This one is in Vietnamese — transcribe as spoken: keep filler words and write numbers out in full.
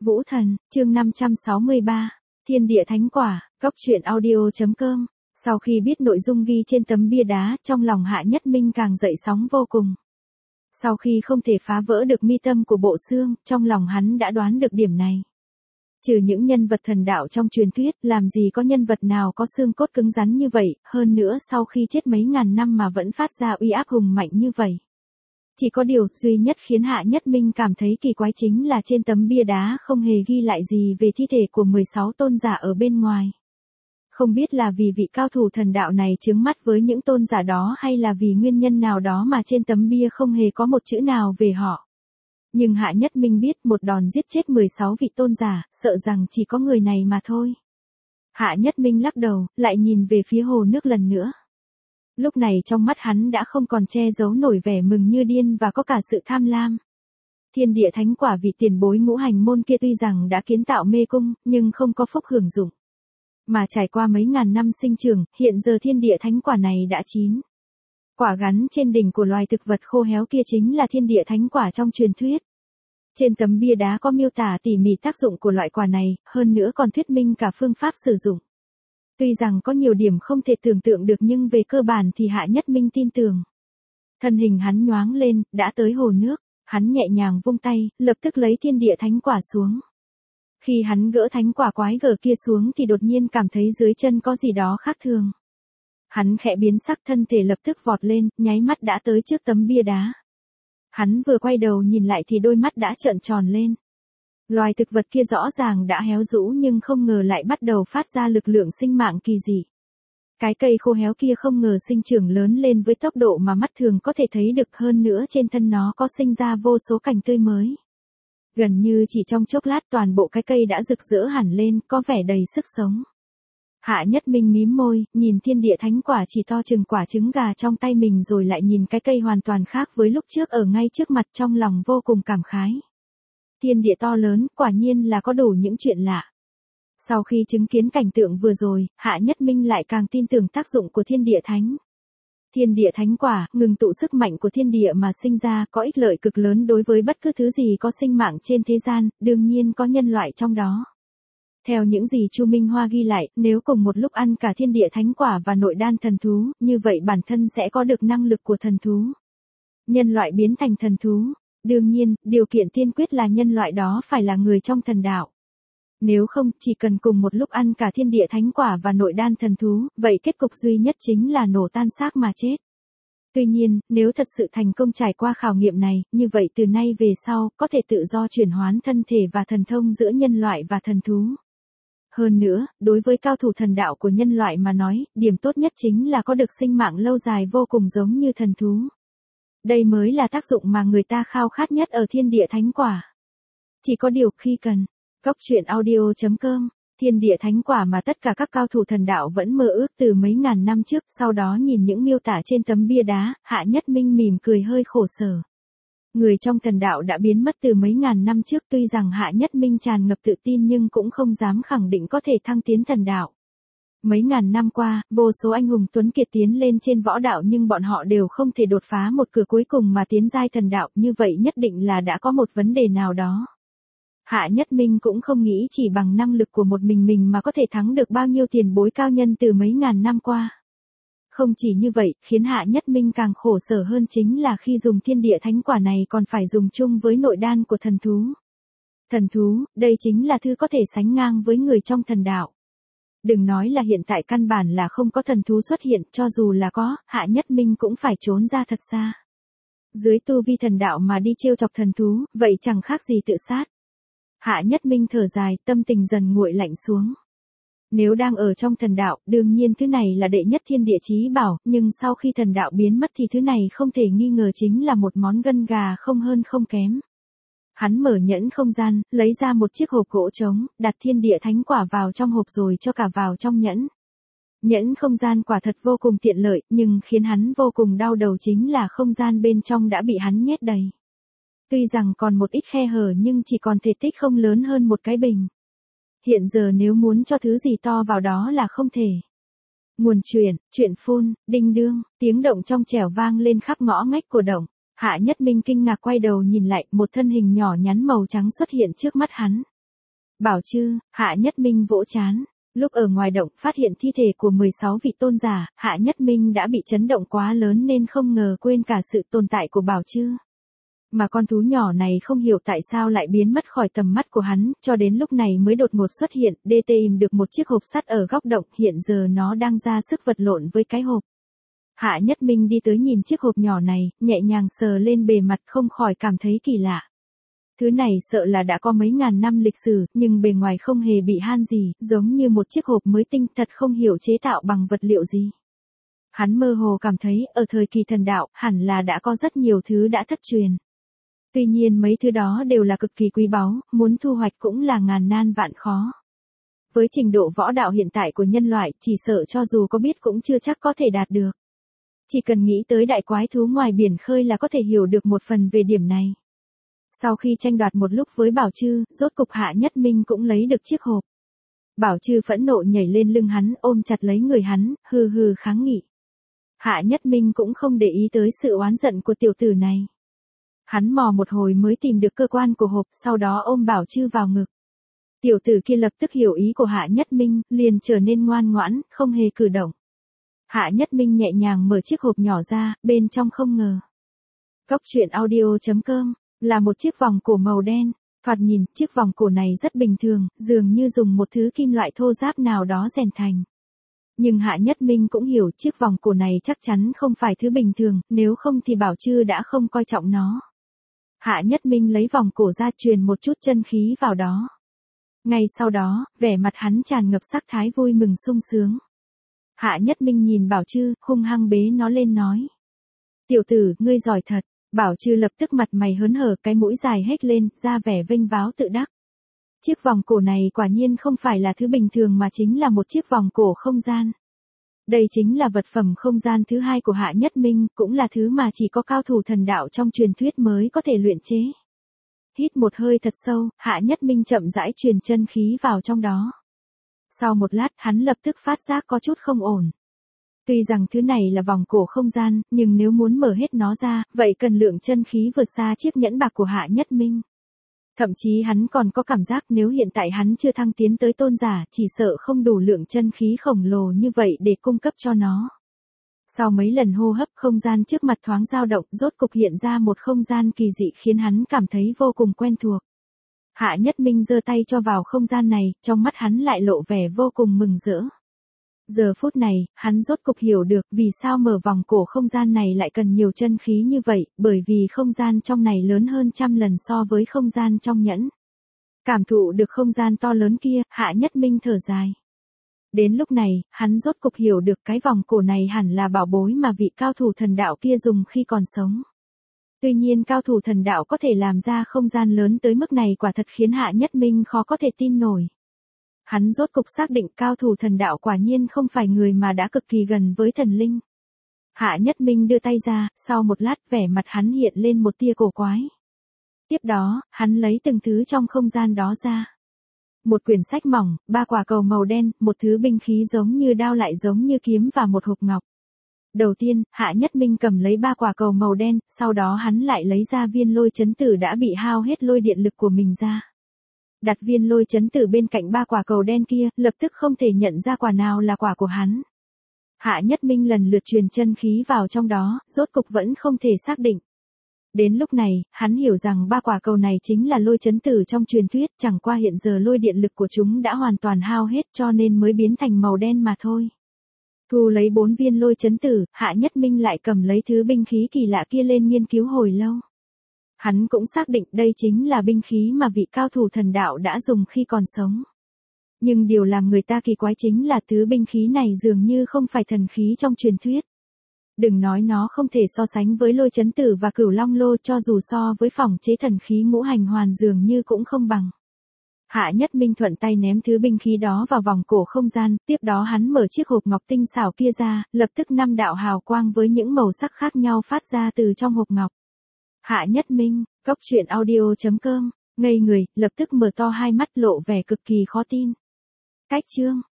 Vũ Thần, chương năm trăm sáu mươi ba, Thiên địa thánh quả, góc truyện audio.com. Sau khi biết nội dung ghi trên tấm bia đá, trong lòng Hạ Nhất Minh càng dậy sóng vô cùng. Sau khi không thể phá vỡ được mi tâm của bộ xương, trong lòng hắn đã đoán được điểm này. Trừ những nhân vật thần đạo trong truyền thuyết, làm gì có nhân vật nào có xương cốt cứng rắn như vậy, hơn nữa sau khi chết mấy ngàn năm mà vẫn phát ra uy áp hùng mạnh như vậy. Chỉ có điều duy nhất khiến Hạ Nhất Minh cảm thấy kỳ quái chính là trên tấm bia đá không hề ghi lại gì về thi thể của mười sáu tôn giả ở bên ngoài. Không biết là vì vị cao thủ thần đạo này chướng mắt với những tôn giả đó hay là vì nguyên nhân nào đó mà trên tấm bia không hề có một chữ nào về họ. Nhưng Hạ Nhất Minh biết một đòn giết chết mười sáu vị tôn giả, sợ rằng chỉ có người này mà thôi. Hạ Nhất Minh lắc đầu, lại nhìn về phía hồ nước lần nữa. Lúc này trong mắt hắn đã không còn che giấu nổi vẻ mừng như điên và có cả sự tham lam. Thiên địa thánh quả vị tiền bối ngũ hành môn kia tuy rằng đã kiến tạo mê cung, nhưng không có phúc hưởng dụng. Mà trải qua mấy ngàn năm sinh trưởng, hiện giờ thiên địa thánh quả này đã chín. Quả gắn trên đỉnh của loài thực vật khô héo kia chính là thiên địa thánh quả trong truyền thuyết. Trên tấm bia đá có miêu tả tỉ mỉ tác dụng của loại quả này, hơn nữa còn thuyết minh cả phương pháp sử dụng. Tuy rằng có nhiều điểm không thể tưởng tượng được nhưng về cơ bản thì Hạ Nhất Minh tin tưởng. Thân hình hắn nhoáng lên, đã tới hồ nước, hắn nhẹ nhàng vung tay, lập tức lấy thiên địa thánh quả xuống. Khi hắn gỡ thánh quả quái gở kia xuống thì đột nhiên cảm thấy dưới chân có gì đó khác thường. Hắn khẽ biến sắc, thân thể lập tức vọt lên, nháy mắt đã tới trước tấm bia đá. Hắn vừa quay đầu nhìn lại thì đôi mắt đã trợn tròn lên. Loài thực vật kia rõ ràng đã héo rũ nhưng không ngờ lại bắt đầu phát ra lực lượng sinh mạng kỳ dị. Cái cây khô héo kia không ngờ sinh trưởng lớn lên với tốc độ mà mắt thường có thể thấy được, hơn nữa trên thân nó có sinh ra vô số cành tươi mới. Gần như chỉ trong chốc lát toàn bộ cái cây đã rực rỡ hẳn lên, có vẻ đầy sức sống. Hạ Nhất Minh mím môi, nhìn thiên địa thánh quả chỉ to chừng quả trứng gà trong tay mình rồi lại nhìn cái cây hoàn toàn khác với lúc trước ở ngay trước mặt, trong lòng vô cùng cảm khái. Thiên địa to lớn, quả nhiên là có đủ những chuyện lạ. Sau khi chứng kiến cảnh tượng vừa rồi, Hạ Nhất Minh lại càng tin tưởng tác dụng của thiên địa thánh. Thiên địa thánh quả, ngừng tụ sức mạnh của thiên địa mà sinh ra, có ích lợi cực lớn đối với bất cứ thứ gì có sinh mạng trên thế gian, đương nhiên có nhân loại trong đó. Theo những gì Chu Minh Hoa ghi lại, nếu cùng một lúc ăn cả thiên địa thánh quả và nội đan thần thú, như vậy bản thân sẽ có được năng lực của thần thú. Nhân loại biến thành thần thú. Đương nhiên, điều kiện tiên quyết là nhân loại đó phải là người trong thần đạo. Nếu không, chỉ cần cùng một lúc ăn cả thiên địa thánh quả và nội đan thần thú, vậy kết cục duy nhất chính là nổ tan xác mà chết. Tuy nhiên, nếu thật sự thành công trải qua khảo nghiệm này, như vậy từ nay về sau, có thể tự do chuyển hoán thân thể và thần thông giữa nhân loại và thần thú. Hơn nữa, đối với cao thủ thần đạo của nhân loại mà nói, điểm tốt nhất chính là có được sinh mạng lâu dài vô cùng giống như thần thú. Đây mới là tác dụng mà người ta khao khát nhất ở thiên địa thánh quả. Chỉ có điều khi cần. Góc truyện audio.com. Thiên địa thánh quả mà tất cả các cao thủ thần đạo vẫn mơ ước từ mấy ngàn năm trước, sau đó nhìn những miêu tả trên tấm bia đá, Hạ Nhất Minh mỉm cười hơi khổ sở. Người trong thần đạo đã biến mất từ mấy ngàn năm trước, tuy rằng Hạ Nhất Minh tràn ngập tự tin nhưng cũng không dám khẳng định có thể thăng tiến thần đạo. Mấy ngàn năm qua, vô số anh hùng tuấn kiệt tiến lên trên võ đạo nhưng bọn họ đều không thể đột phá một cửa cuối cùng mà tiến giai thần đạo, như vậy nhất định là đã có một vấn đề nào đó. Hạ Nhất Minh cũng không nghĩ chỉ bằng năng lực của một mình mình mà có thể thắng được bao nhiêu tiền bối cao nhân từ mấy ngàn năm qua. Không chỉ như vậy, khiến Hạ Nhất Minh càng khổ sở hơn chính là khi dùng thiên địa thánh quả này còn phải dùng chung với nội đan của thần thú. Thần thú, đây chính là thứ có thể sánh ngang với người trong thần đạo. Đừng nói là hiện tại căn bản là không có thần thú xuất hiện, cho dù là có, Hạ Nhất Minh cũng phải trốn ra thật xa. Dưới tu vi thần đạo mà đi trêu chọc thần thú, vậy chẳng khác gì tự sát. Hạ Nhất Minh thở dài, tâm tình dần nguội lạnh xuống. Nếu đang ở trong thần đạo, đương nhiên thứ này là đệ nhất thiên địa chí bảo, nhưng sau khi thần đạo biến mất thì thứ này không thể nghi ngờ chính là một món gân gà không hơn không kém. Hắn mở nhẫn không gian, lấy ra một chiếc hộp gỗ trống, đặt thiên địa thánh quả vào trong hộp rồi cho cả vào trong nhẫn. Nhẫn không gian quả thật vô cùng tiện lợi, nhưng khiến hắn vô cùng đau đầu chính là không gian bên trong đã bị hắn nhét đầy. Tuy rằng còn một ít khe hở nhưng chỉ còn thể tích không lớn hơn một cái bình. Hiện giờ nếu muốn cho thứ gì to vào đó là không thể. Nguồn chuyển, chuyện phun, đinh đương, tiếng động trong trẻo vang lên khắp ngõ ngách của động. Hạ Nhất Minh kinh ngạc quay đầu nhìn lại, một thân hình nhỏ nhắn màu trắng xuất hiện trước mắt hắn. Bảo Trư, Hạ Nhất Minh vỗ trán. Lúc ở ngoài động phát hiện thi thể của mười sáu vị tôn giả, Hạ Nhất Minh đã bị chấn động quá lớn nên không ngờ quên cả sự tồn tại của Bảo Trư. Mà con thú nhỏ này không hiểu tại sao lại biến mất khỏi tầm mắt của hắn, cho đến lúc này mới đột ngột xuất hiện, đê tê tìm được một chiếc hộp sắt ở góc động, hiện giờ nó đang ra sức vật lộn với cái hộp. Hạ Nhất Minh đi tới nhìn chiếc hộp nhỏ này, nhẹ nhàng sờ lên bề mặt không khỏi cảm thấy kỳ lạ. Thứ này sợ là đã có mấy ngàn năm lịch sử, nhưng bề ngoài không hề bị han gì, giống như một chiếc hộp mới tinh, thật không hiểu chế tạo bằng vật liệu gì. Hắn mơ hồ cảm thấy, ở thời kỳ thần đạo, hẳn là đã có rất nhiều thứ đã thất truyền. Tuy nhiên mấy thứ đó đều là cực kỳ quý báu, muốn thu hoạch cũng là ngàn nan vạn khó. Với trình độ võ đạo hiện tại của nhân loại, chỉ sợ cho dù có biết cũng chưa chắc có thể đạt được. Chỉ cần nghĩ tới đại quái thú ngoài biển khơi là có thể hiểu được một phần về điểm này. Sau khi tranh đoạt một lúc với Bảo Trư, rốt cục Hạ Nhất Minh cũng lấy được chiếc hộp. Bảo Trư phẫn nộ nhảy lên lưng hắn, ôm chặt lấy người hắn, hừ hừ kháng nghị. Hạ Nhất Minh cũng không để ý tới sự oán giận của tiểu tử này. Hắn mò một hồi mới tìm được cơ quan của hộp, sau đó ôm Bảo Trư vào ngực. Tiểu tử kia lập tức hiểu ý của Hạ Nhất Minh, liền trở nên ngoan ngoãn, không hề cử động. Hạ Nhất Minh nhẹ nhàng mở chiếc hộp nhỏ ra, bên trong không ngờ. Cốc truyện audio chấm com là một chiếc vòng cổ màu đen. Thoạt nhìn, chiếc vòng cổ này rất bình thường, dường như dùng một thứ kim loại thô ráp nào đó rèn thành. Nhưng Hạ Nhất Minh cũng hiểu chiếc vòng cổ này chắc chắn không phải thứ bình thường, nếu không thì Bảo Trư đã không coi trọng nó. Hạ Nhất Minh lấy vòng cổ ra truyền một chút chân khí vào đó. Ngay sau đó, vẻ mặt hắn tràn ngập sắc thái vui mừng sung sướng. Hạ Nhất Minh nhìn Bảo Trư, hung hăng bế nó lên nói. Tiểu tử, ngươi giỏi thật. Bảo Trư lập tức mặt mày hớn hở, cái mũi dài hét lên, ra vẻ vênh váo tự đắc. Chiếc vòng cổ này quả nhiên không phải là thứ bình thường mà chính là một chiếc vòng cổ không gian. Đây chính là vật phẩm không gian thứ hai của Hạ Nhất Minh, cũng là thứ mà chỉ có cao thủ thần đạo trong truyền thuyết mới có thể luyện chế. Hít một hơi thật sâu, Hạ Nhất Minh chậm rãi truyền chân khí vào trong đó. Sau một lát, hắn lập tức phát giác có chút không ổn. Tuy rằng thứ này là vòng cổ không gian, nhưng nếu muốn mở hết nó ra, vậy cần lượng chân khí vượt xa chiếc nhẫn bạc của Hạ Nhất Minh. Thậm chí hắn còn có cảm giác nếu hiện tại hắn chưa thăng tiến tới tôn giả, chỉ sợ không đủ lượng chân khí khổng lồ như vậy để cung cấp cho nó. Sau mấy lần hô hấp, không gian trước mặt thoáng dao động, rốt cục hiện ra một không gian kỳ dị khiến hắn cảm thấy vô cùng quen thuộc. Hạ Nhất Minh giơ tay cho vào không gian này, trong mắt hắn lại lộ vẻ vô cùng mừng rỡ. Giờ phút này, hắn rốt cục hiểu được vì sao mở vòng cổ không gian này lại cần nhiều chân khí như vậy, bởi vì không gian trong này lớn hơn trăm lần so với không gian trong nhẫn. Cảm thụ được không gian to lớn kia, Hạ Nhất Minh thở dài. Đến lúc này, hắn rốt cục hiểu được cái vòng cổ này hẳn là bảo bối mà vị cao thủ thần đạo kia dùng khi còn sống. Tuy nhiên cao thủ thần đạo có thể làm ra không gian lớn tới mức này quả thật khiến Hạ Nhất Minh khó có thể tin nổi. Hắn rốt cục xác định cao thủ thần đạo quả nhiên không phải người mà đã cực kỳ gần với thần linh. Hạ Nhất Minh đưa tay ra, sau một lát vẻ mặt hắn hiện lên một tia cổ quái. Tiếp đó, hắn lấy từng thứ trong không gian đó ra. Một quyển sách mỏng, ba quả cầu màu đen, một thứ binh khí giống như đao lại giống như kiếm và một hộp ngọc. Đầu tiên, Hạ Nhất Minh cầm lấy ba quả cầu màu đen, sau đó hắn lại lấy ra viên lôi chấn tử đã bị hao hết lôi điện lực của mình ra. Đặt viên lôi chấn tử bên cạnh ba quả cầu đen kia, lập tức không thể nhận ra quả nào là quả của hắn. Hạ Nhất Minh lần lượt truyền chân khí vào trong đó, rốt cục vẫn không thể xác định. Đến lúc này, hắn hiểu rằng ba quả cầu này chính là lôi chấn tử trong truyền thuyết, chẳng qua hiện giờ lôi điện lực của chúng đã hoàn toàn hao hết cho nên mới biến thành màu đen mà thôi. Thu lấy bốn viên lôi chấn tử, Hạ Nhất Minh lại cầm lấy thứ binh khí kỳ lạ kia lên nghiên cứu hồi lâu. Hắn cũng xác định đây chính là binh khí mà vị cao thủ thần đạo đã dùng khi còn sống. Nhưng điều làm người ta kỳ quái chính là thứ binh khí này dường như không phải thần khí trong truyền thuyết. Đừng nói nó không thể so sánh với lôi chấn tử và cửu long lô, cho dù so với phỏng chế thần khí ngũ hành hoàn dường như cũng không bằng. Hạ Nhất Minh thuận tay ném thứ binh khí đó vào vòng cổ không gian, tiếp đó hắn mở chiếc hộp ngọc tinh xảo kia ra, lập tức năm đạo hào quang với những màu sắc khác nhau phát ra từ trong hộp ngọc. Hạ Nhất Minh, cốc truyện audio chấm com, ngây người, lập tức mở to hai mắt lộ vẻ cực kỳ khó tin. Cách chương